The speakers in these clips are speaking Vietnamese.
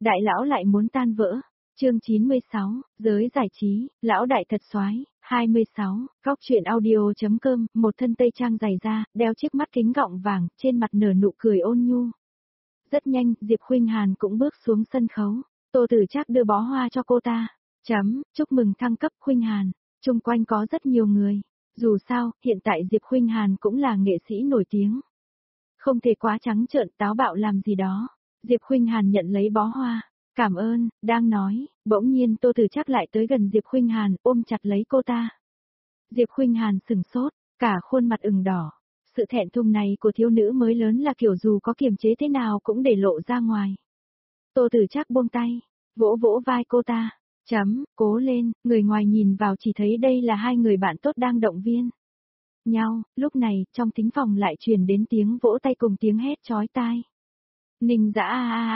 đại lão lại muốn tan vỡ. Chương 96, giới giải trí, lão đại thật soái. 26, góc truyện audio.com, một thân tây trang dày da, đeo chiếc mắt kính gọng vàng, trên mặt nở nụ cười ôn nhu. Rất nhanh, Diệp Khuynh Hàn cũng bước xuống sân khấu. Tô Tử Trác đưa bó hoa cho cô ta. Chúc mừng thăng cấp Khuynh Hàn. Chung quanh có rất nhiều người. Dù sao, hiện tại Diệp Khuynh Hàn cũng là nghệ sĩ nổi tiếng. Không thể quá trắng trợn táo bạo làm gì đó. Diệp Khuynh Hàn nhận lấy bó hoa. Cảm ơn, đang nói, bỗng nhiên Tô Tử Trác lại tới gần Diệp Khuynh Hàn, ôm chặt lấy cô ta. Diệp Khuynh Hàn sừng sốt, cả khuôn mặt ửng đỏ. Sự thẹn thùng này của thiếu nữ mới lớn là kiểu dù có kiềm chế thế nào cũng để lộ ra ngoài. Tô Tử Trác buông tay, vỗ vỗ vai cô ta. Cố lên, người ngoài nhìn vào chỉ thấy đây là hai người bạn tốt đang động viên nhau. Lúc này, trong thính phòng lại truyền đến tiếng vỗ tay cùng tiếng hét chói tai. Ninh Dã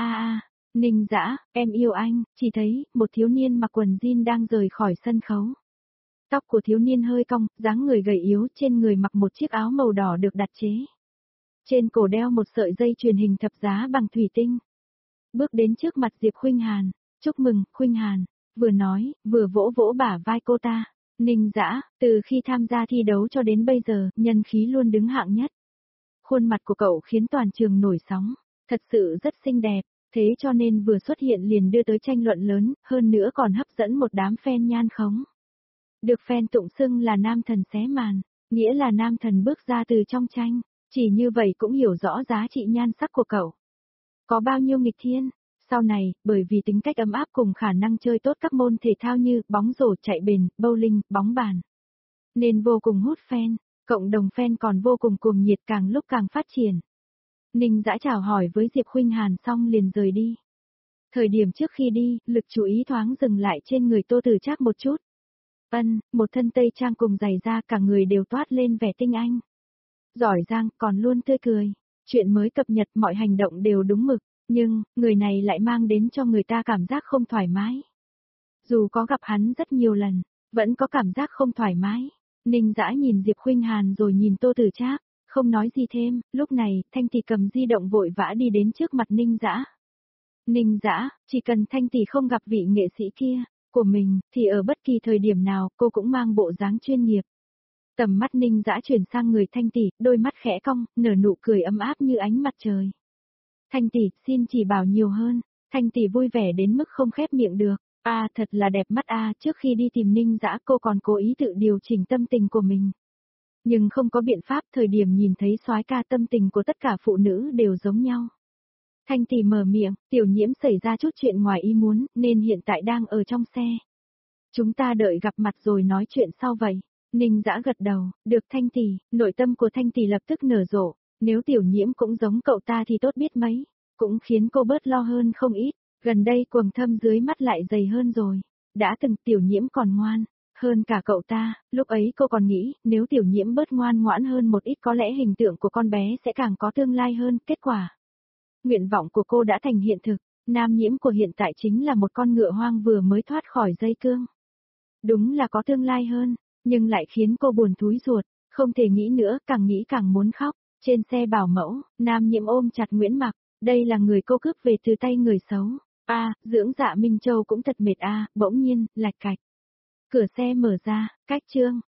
Ninh Dã, em yêu anh, chỉ thấy, một thiếu niên mặc quần jean đang rời khỏi sân khấu. Tóc của thiếu niên hơi cong, dáng người gầy yếu, trên người mặc một chiếc áo màu đỏ được đặt chế. Trên cổ đeo một sợi dây chuyền hình thập giá bằng thủy tinh. Bước đến trước mặt Diệp Khuynh Hàn, chúc mừng, Khuynh Hàn, vừa nói, vừa vỗ vỗ bả vai cô ta. Ninh Dã, từ khi tham gia thi đấu cho đến bây giờ, nhân khí luôn đứng hạng nhất. Khuôn mặt của cậu khiến toàn trường nổi sóng, thật sự rất xinh đẹp. Thế cho nên vừa xuất hiện liền đưa tới tranh luận lớn, hơn nữa còn hấp dẫn một đám fan nhan khống. Được fan tụng xưng là nam thần xé màn, nghĩa là nam thần bước ra từ trong tranh, chỉ như vậy cũng hiểu rõ giá trị nhan sắc của cậu. Có bao nhiêu nghịch thiên, sau này, bởi vì tính cách ấm áp cùng khả năng chơi tốt các môn thể thao như bóng rổ chạy bền, bowling, bóng bàn. Nên vô cùng hút fan, cộng đồng fan còn vô cùng cuồng nhiệt càng lúc càng phát triển. Ninh Dã chào hỏi với Diệp Khuynh Hàn xong liền rời đi. Thời điểm trước khi đi, lực chú ý thoáng dừng lại trên người Tô Tử Trác một chút. Một thân tây trang cùng giày da cả người đều toát lên vẻ tinh anh. Giỏi giang, còn luôn tươi cười. Chuyện mới cập nhật mọi hành động đều đúng mực, nhưng, người này lại mang đến cho người ta cảm giác không thoải mái. Dù có gặp hắn rất nhiều lần, vẫn có cảm giác không thoải mái. Ninh Dã nhìn Diệp Khuynh Hàn rồi nhìn Tô Tử Trác. Không nói gì thêm, lúc này, Thanh Tỷ cầm di động vội vã đi đến trước mặt Ninh Dã. Ninh Dã, chỉ cần Thanh Tỷ không gặp vị nghệ sĩ kia, của mình, thì ở bất kỳ thời điểm nào cô cũng mang bộ dáng chuyên nghiệp. Tầm mắt Ninh Dã chuyển sang người Thanh Tỷ, đôi mắt khẽ cong, nở nụ cười ấm áp như ánh mặt trời. Thanh Tỷ, xin chỉ bảo nhiều hơn. Thanh Tỷ vui vẻ đến mức không khép miệng được. Thật là đẹp mắt trước khi đi tìm Ninh Dã cô còn cố ý tự điều chỉnh tâm tình của mình. Nhưng không có biện pháp, thời điểm nhìn thấy soái ca tâm tình của tất cả phụ nữ đều giống nhau. Thanh Tỷ mở miệng, Tiểu Nhiễm xảy ra chút chuyện ngoài ý muốn, nên hiện tại đang ở trong xe. Chúng ta đợi gặp mặt rồi nói chuyện sau vậy. Ninh Dã gật đầu, được Thanh Tỷ, nội tâm của Thanh Tỷ lập tức nở rộ, nếu Tiểu Nhiễm cũng giống cậu ta thì tốt biết mấy, cũng khiến cô bớt lo hơn không ít, gần đây quầng thâm dưới mắt lại dày hơn rồi, đã từng Tiểu Nhiễm còn ngoan. Hơn cả cậu ta, lúc ấy cô còn nghĩ, nếu Tiểu Nhiễm bớt ngoan ngoãn hơn một ít có lẽ hình tượng của con bé sẽ càng có tương lai hơn, kết quả. Nguyện vọng của cô đã thành hiện thực, Nam Nhiễm của hiện tại chính là một con ngựa hoang vừa mới thoát khỏi dây cương. Đúng là có tương lai hơn, nhưng lại khiến cô buồn thúi ruột, không thể nghĩ nữa, càng nghĩ càng muốn khóc. Trên xe bảo mẫu, Nam Nhiễm ôm chặt Nguyễn Mặc, đây là người cô cướp về từ tay người xấu. Dưỡng Dạ Minh Châu cũng thật mệt bỗng nhiên, lạch cạch. Cửa xe mở ra, cách chương.